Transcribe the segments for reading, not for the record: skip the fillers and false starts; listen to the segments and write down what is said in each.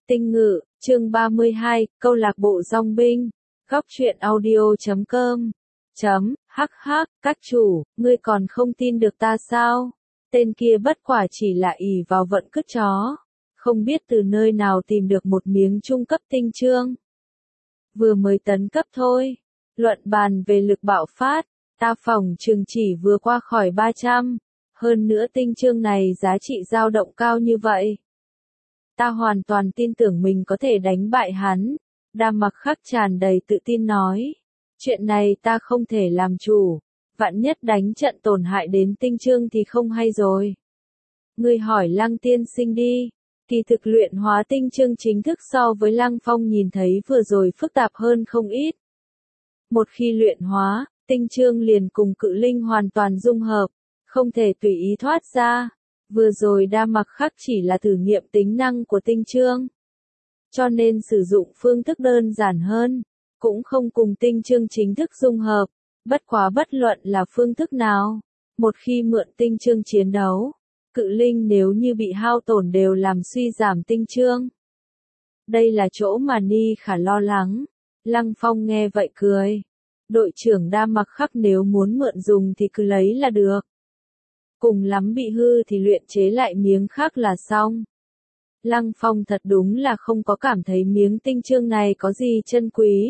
Tinh Ngự, chương 32, câu lạc bộ dong binh. Góc truyện audio.com. Hắc hắc, các chủ, ngươi còn không tin được ta sao? Tên kia bất quả chỉ là ỷ vào vận cứt chó. Không biết từ nơi nào tìm được một miếng trung cấp tinh chương. Vừa mới tấn cấp thôi. Luận bàn về lực bạo phát, ta phỏng chừng chỉ vừa qua khỏi 300. Hơn nữa tinh chương này giá trị dao động cao như vậy. Ta hoàn toàn tin tưởng mình có thể đánh bại hắn. Đam Mặc Khắc tràn đầy tự tin nói. Chuyện này ta không thể làm chủ. Vạn nhất đánh trận tổn hại đến tinh chương thì không hay rồi. Ngươi hỏi Lăng tiên sinh đi. Kỳ thực luyện hóa tinh chương chính thức so với Lăng Phong nhìn thấy vừa rồi phức tạp hơn không ít. Một khi luyện hóa, tinh chương liền cùng cự linh hoàn toàn dung hợp, không thể tùy ý thoát ra. Vừa rồi Đam Mặc Khắc chỉ là thử nghiệm tính năng của tinh chương. Cho nên sử dụng phương thức đơn giản hơn, cũng không cùng tinh chương chính thức dung hợp. Bất quá bất luận là phương thức nào, một khi mượn tinh chương chiến đấu, cự linh nếu như bị hao tổn đều làm suy giảm tinh chương. Đây là chỗ mà Ni Khả lo lắng. Lăng Phong nghe vậy cười. Đội trưởng Đam Mặc Khắc nếu muốn mượn dùng thì cứ lấy là được. Cùng lắm bị hư thì luyện chế lại miếng khác là xong. Lăng Phong thật đúng là không có cảm thấy miếng tinh chương này có gì chân quý.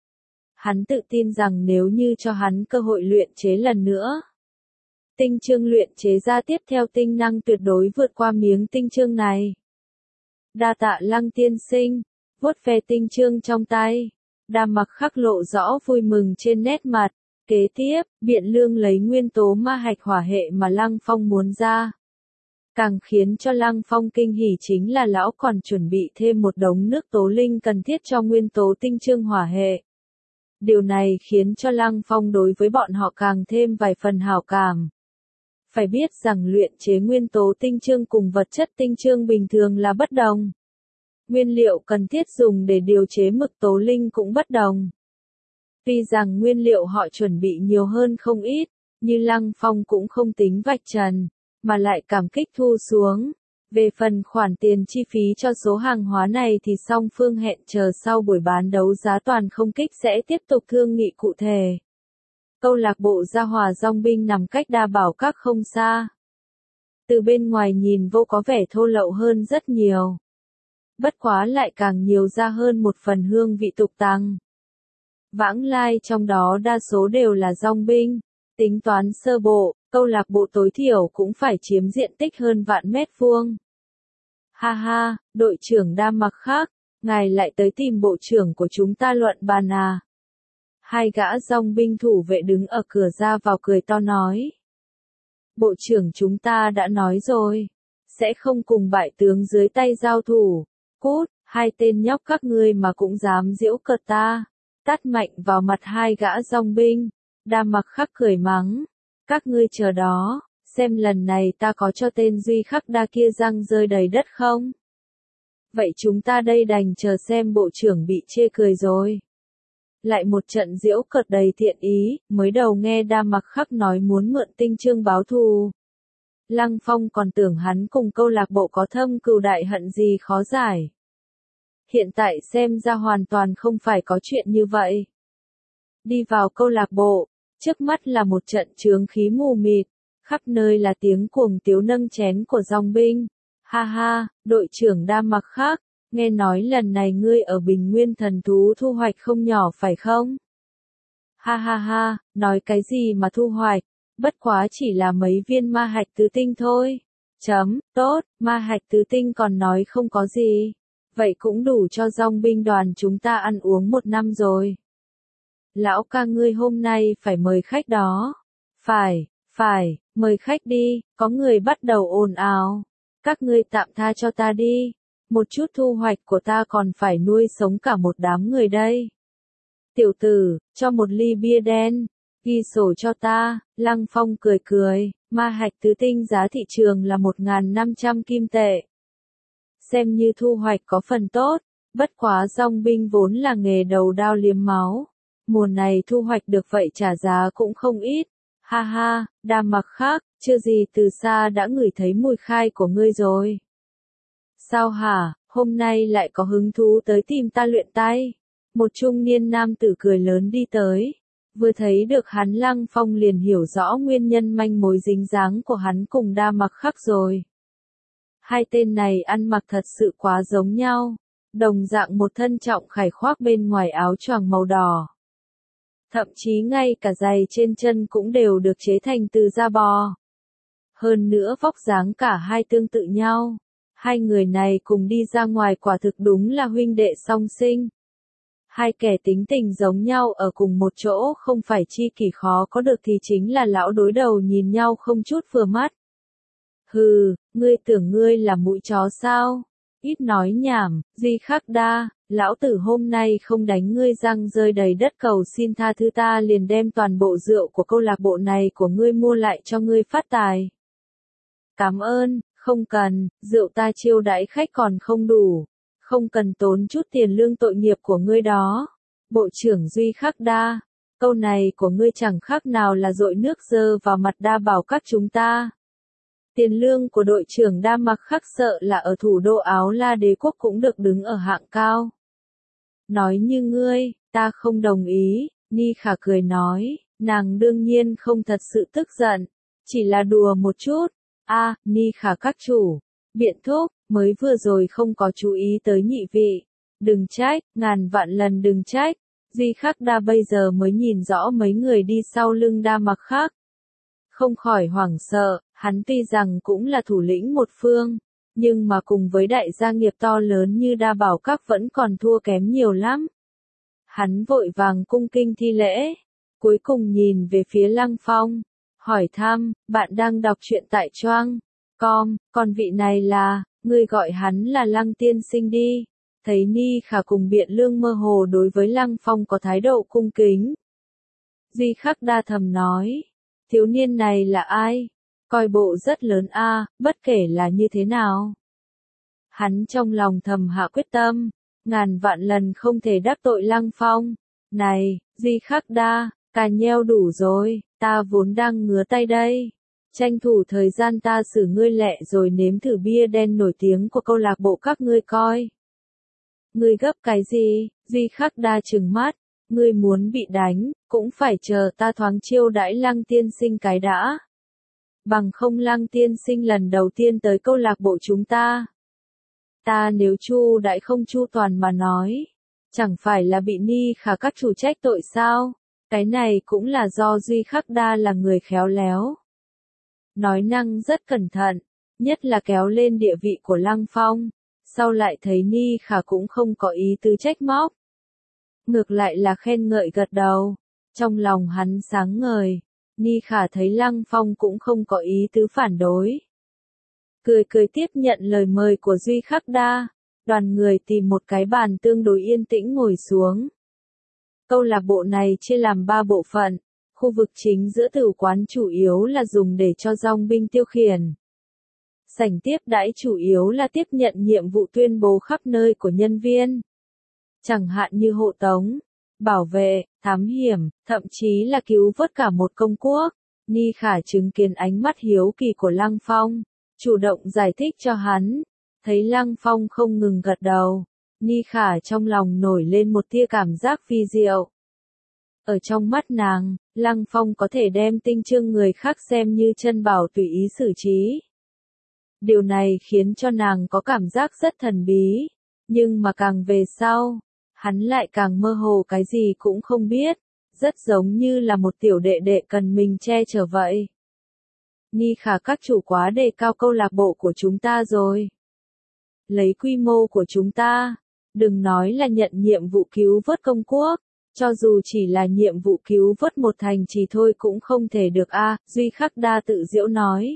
Hắn tự tin rằng nếu như cho hắn cơ hội luyện chế lần nữa, tinh chương luyện chế ra tiếp theo tinh năng tuyệt đối vượt qua miếng tinh chương này. Đa tạ Lăng tiên sinh, vuốt ve tinh chương trong tay. Đam Mặc Khắc lộ rõ vui mừng trên nét mặt. Kế tiếp, Biện Lương lấy nguyên tố ma hạch hỏa hệ mà Lăng Phong muốn ra. Càng khiến cho Lăng Phong kinh hỉ chính là lão còn chuẩn bị thêm một đống nước tố linh cần thiết cho nguyên tố tinh chương hỏa hệ. Điều này khiến cho Lăng Phong đối với bọn họ càng thêm vài phần hảo cảm. Phải biết rằng luyện chế nguyên tố tinh chương cùng vật chất tinh chương bình thường là bất đồng. Nguyên liệu cần thiết dùng để điều chế mực tố linh cũng bất đồng. Tuy rằng nguyên liệu họ chuẩn bị nhiều hơn không ít, nhưng Lăng Phong cũng không tính vạch trần, mà lại cảm kích thu xuống. Về phần khoản tiền chi phí cho số hàng hóa này thì song phương hẹn chờ sau buổi bán đấu giá toàn không kích sẽ tiếp tục thương nghị cụ thể. Câu lạc bộ Gia Hòa dong binh nằm cách Đa Bảo Các không xa. Từ bên ngoài nhìn vô có vẻ thô lậu hơn rất nhiều. Bất quá lại càng nhiều ra hơn một phần hương vị tục tằng. Vãng lai trong đó đa số đều là dong binh. Tính toán sơ bộ, câu lạc bộ tối thiểu cũng phải chiếm diện tích hơn vạn mét vuông. Ha ha, đội trưởng Đam Mặc Khắc, ngài lại tới tìm bộ trưởng của chúng ta luận bàn à? Hai gã dong binh thủ vệ đứng ở cửa ra vào cười to nói. Bộ trưởng chúng ta đã nói rồi, sẽ không cùng bại tướng dưới tay giao thủ. Cút, hai tên nhóc các ngươi mà cũng dám giễu cợt ta. Tát mạnh vào mặt hai gã dong binh. Đam Mặc Khắc cười mắng. Các ngươi chờ đó, xem lần này ta có cho tên Duy Khắc Đa kia răng rơi đầy đất không? Vậy chúng ta đây đành chờ xem bộ trưởng bị chê cười rồi. Lại một trận giễu cợt đầy thiện ý, mới đầu nghe Đam Mặc Khắc nói muốn mượn tinh chương báo thù. Lăng Phong còn tưởng hắn cùng câu lạc bộ có thâm cừu đại hận gì khó giải. Hiện tại xem ra hoàn toàn không phải có chuyện như vậy. Đi vào câu lạc bộ, trước mắt là một trận chướng khí mù mịt, khắp nơi là tiếng cuồng tiếu nâng chén của dong binh. Ha ha, đội trưởng Đam Mặc Khắc, nghe nói lần này ngươi ở Bình Nguyên Thần Thú thu hoạch không nhỏ phải không? Ha ha ha, nói cái gì mà thu hoạch, bất quá chỉ là mấy viên ma hạch tứ tinh thôi. Tốt, ma hạch tứ tinh còn nói không có gì. Vậy cũng đủ cho dong binh đoàn chúng ta ăn uống một năm rồi. Lão ca ngươi hôm nay phải mời khách đó. Phải, mời khách đi, có người bắt đầu ồn ào. Các ngươi tạm tha cho ta đi. Một chút thu hoạch của ta còn phải nuôi sống cả một đám người đây. Tiểu tử, cho một ly bia đen. Ghi sổ cho ta. Lăng Phong cười cười. Ma hạch tứ tinh giá thị trường là 1.500 kim tệ. Xem như thu hoạch có phần tốt. Bất quá dong binh vốn là nghề đầu đao liếm máu. Mùa này thu hoạch được vậy trả giá cũng không ít. Ha ha, Đam Mặc Khắc, chưa gì từ xa đã ngửi thấy mùi khai của ngươi rồi. Sao hả, hôm nay lại có hứng thú tới tìm ta luyện tay. Một trung niên nam tử cười lớn đi tới. Vừa thấy được hắn Lăng Phong liền hiểu rõ nguyên nhân manh mối dính dáng của hắn cùng Đa Mặc Khắc rồi. Hai tên này ăn mặc thật sự quá giống nhau. Đồng dạng một thân trọng khải khoác bên ngoài áo choàng màu đỏ. Thậm chí ngay cả giày trên chân cũng đều được chế thành từ da bò. Hơn nữa vóc dáng cả hai tương tự nhau. Hai người này cùng đi ra ngoài quả thực đúng là huynh đệ song sinh. Hai kẻ tính tình giống nhau ở cùng một chỗ không phải chi kỷ khó có được thì chính là lão đối đầu nhìn nhau không chút vừa mắt. Hừ, ngươi tưởng ngươi là mũi chó sao? Ít nói nhảm, Duy Khắc Đa, lão tử hôm nay không đánh ngươi răng rơi đầy đất cầu xin tha thứ ta liền đem toàn bộ rượu của câu lạc bộ này của ngươi mua lại cho ngươi phát tài. Cảm ơn, không cần, rượu ta chiêu đãi khách còn không đủ. Không cần tốn chút tiền lương tội nghiệp của ngươi đó. Bộ trưởng Duy Khắc Đa, câu này của ngươi chẳng khác nào là dội nước dơ vào mặt Đa Bảo các chúng ta. Tiền lương của đội trưởng Đa Mặc Khắc sợ là ở thủ đô Áo La Đế quốc cũng được đứng ở hạng cao. Nói như ngươi, ta không đồng ý, Ni Khả cười nói, nàng đương nhiên không thật sự tức giận, chỉ là đùa một chút. Ni Khả các chủ, biện thúc, mới vừa rồi không có chú ý tới nhị vị. Đừng trách, ngàn vạn lần đừng trách. Duy Khắc Đa bây giờ mới nhìn rõ mấy người đi sau lưng Đa Mặc Khắc. Không khỏi hoảng sợ, hắn tuy rằng cũng là thủ lĩnh một phương, nhưng mà cùng với đại gia nghiệp to lớn như Đa Bảo Các vẫn còn thua kém nhiều lắm. Hắn vội vàng cung kinh thi lễ, cuối cùng nhìn về phía Lăng Phong, hỏi thăm, bạn đang đọc truyện tại Choang.com, còn vị này là, ngươi gọi hắn là Lăng tiên sinh đi. Thấy Ni Khả cùng Biện Lương mơ hồ đối với Lăng Phong có thái độ cung kính. Duy Khắc Đa thầm nói, thiếu niên này là ai? Coi bộ rất lớn bất kể là như thế nào. Hắn trong lòng thầm hạ quyết tâm, ngàn vạn lần không thể đắc tội Lăng Phong. Này, Duy Khắc Đa, cà nheo đủ rồi, ta vốn đang ngứa tay đây. Tranh thủ thời gian ta xử ngươi lẹ rồi nếm thử bia đen nổi tiếng của câu lạc bộ các ngươi coi. Ngươi gấp cái gì? Duy Khắc Đa trừng mắt, ngươi muốn bị đánh, cũng phải chờ ta thoáng chiêu đãi Lăng tiên sinh cái đã. Bằng không Lăng tiên sinh lần đầu tiên tới câu lạc bộ chúng ta. Ta nếu chu đãi không chu toàn mà nói, chẳng phải là bị Ni Khả các chủ trách tội sao? Cái này cũng là do Duy Khắc Đa là người khéo léo. Nói năng rất cẩn thận, nhất là kéo lên địa vị của Lăng Phong, sau lại thấy Ni Khả cũng không có ý tứ trách móc. Ngược lại là khen ngợi gật đầu, trong lòng hắn sáng ngời, Ni Khả thấy Lăng Phong cũng không có ý tứ phản đối. Cười cười tiếp nhận lời mời của Duy Khắc Đa, đoàn người tìm một cái bàn tương đối yên tĩnh ngồi xuống. Câu lạc bộ này chia làm 3 bộ phận. Khu vực chính giữa tử quán chủ yếu là dùng để cho dòng binh tiêu khiển. Sảnh tiếp đãi chủ yếu là tiếp nhận nhiệm vụ tuyên bố khắp nơi của nhân viên. Chẳng hạn như hộ tống, bảo vệ, thám hiểm, thậm chí là cứu vớt cả một công quốc. Ni Khả chứng kiến ánh mắt hiếu kỳ của Lăng Phong, chủ động giải thích cho hắn. Thấy Lăng Phong không ngừng gật đầu, Ni Khả trong lòng nổi lên một tia cảm giác phi diệu. Ở trong mắt nàng, Lăng Phong có thể đem tinh chương người khác xem như chân bảo tùy ý xử trí. Điều này khiến cho nàng có cảm giác rất thần bí, nhưng mà càng về sau, hắn lại càng mơ hồ cái gì cũng không biết, rất giống như là một tiểu đệ đệ cần mình che chở vậy. Ni Khả các chủ quá đề cao câu lạc bộ của chúng ta rồi. Lấy quy mô của chúng ta, đừng nói là nhận nhiệm vụ cứu vớt công quốc. Cho dù chỉ là nhiệm vụ cứu vớt một thành trì thôi cũng không thể được Duy Khắc Đa tự giễu nói.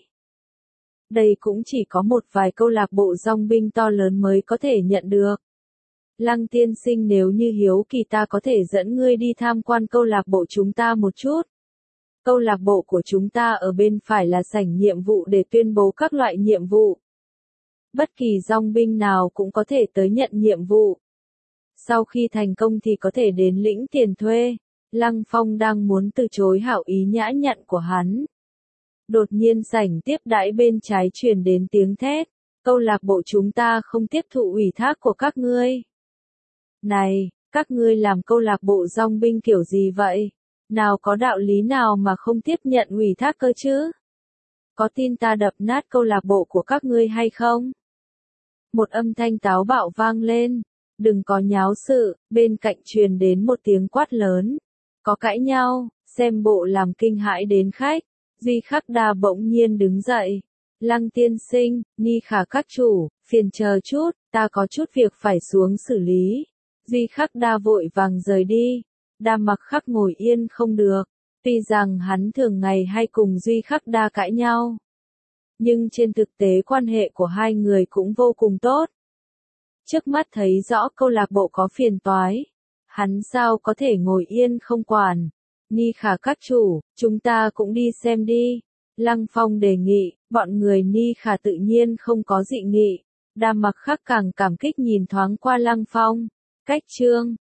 Đây cũng chỉ có một vài câu lạc bộ dòng binh to lớn mới có thể nhận được. Lăng tiên sinh nếu như hiếu kỳ ta có thể dẫn ngươi đi tham quan câu lạc bộ chúng ta một chút. Câu lạc bộ của chúng ta ở bên phải là sảnh nhiệm vụ để tuyên bố các loại nhiệm vụ. Bất kỳ dòng binh nào cũng có thể tới nhận nhiệm vụ. Sau khi thành công thì có thể đến lĩnh tiền thuê. Lăng Phong đang muốn từ chối hảo ý nhã nhặn của hắn. Đột nhiên sảnh tiếp đãi bên trái truyền đến tiếng thét. câu lạc bộ chúng ta không tiếp thụ ủy thác của các ngươi. Này, các ngươi làm câu lạc bộ dòng binh kiểu gì vậy? Nào có đạo lý nào mà không tiếp nhận ủy thác cơ chứ? Có tin ta đập nát câu lạc bộ của các ngươi hay không? Một âm thanh táo bạo vang lên. Đừng có nháo sự, bên cạnh truyền đến một tiếng quát lớn. Có cãi nhau, xem bộ làm kinh hãi đến khách. Duy Khắc Đa bỗng nhiên đứng dậy. Lăng tiên sinh, Ni Khả các chủ, phiền chờ chút, ta có chút việc phải xuống xử lý. Duy Khắc Đa vội vàng rời đi. Đa Mặc Khắc ngồi yên không được. Tuy rằng hắn thường ngày hay cùng Duy Khắc Đa cãi nhau, nhưng trên thực tế quan hệ của hai người cũng vô cùng tốt. Trước mắt thấy rõ câu lạc bộ có phiền toái, hắn sao có thể ngồi yên không quản. Ni Khả các chủ, chúng ta cũng đi xem đi. Lăng Phong đề nghị, bọn người Ni Khả tự nhiên không có dị nghị. Đa Mặc Khắc càng cảm kích nhìn thoáng qua Lăng Phong. Cách chương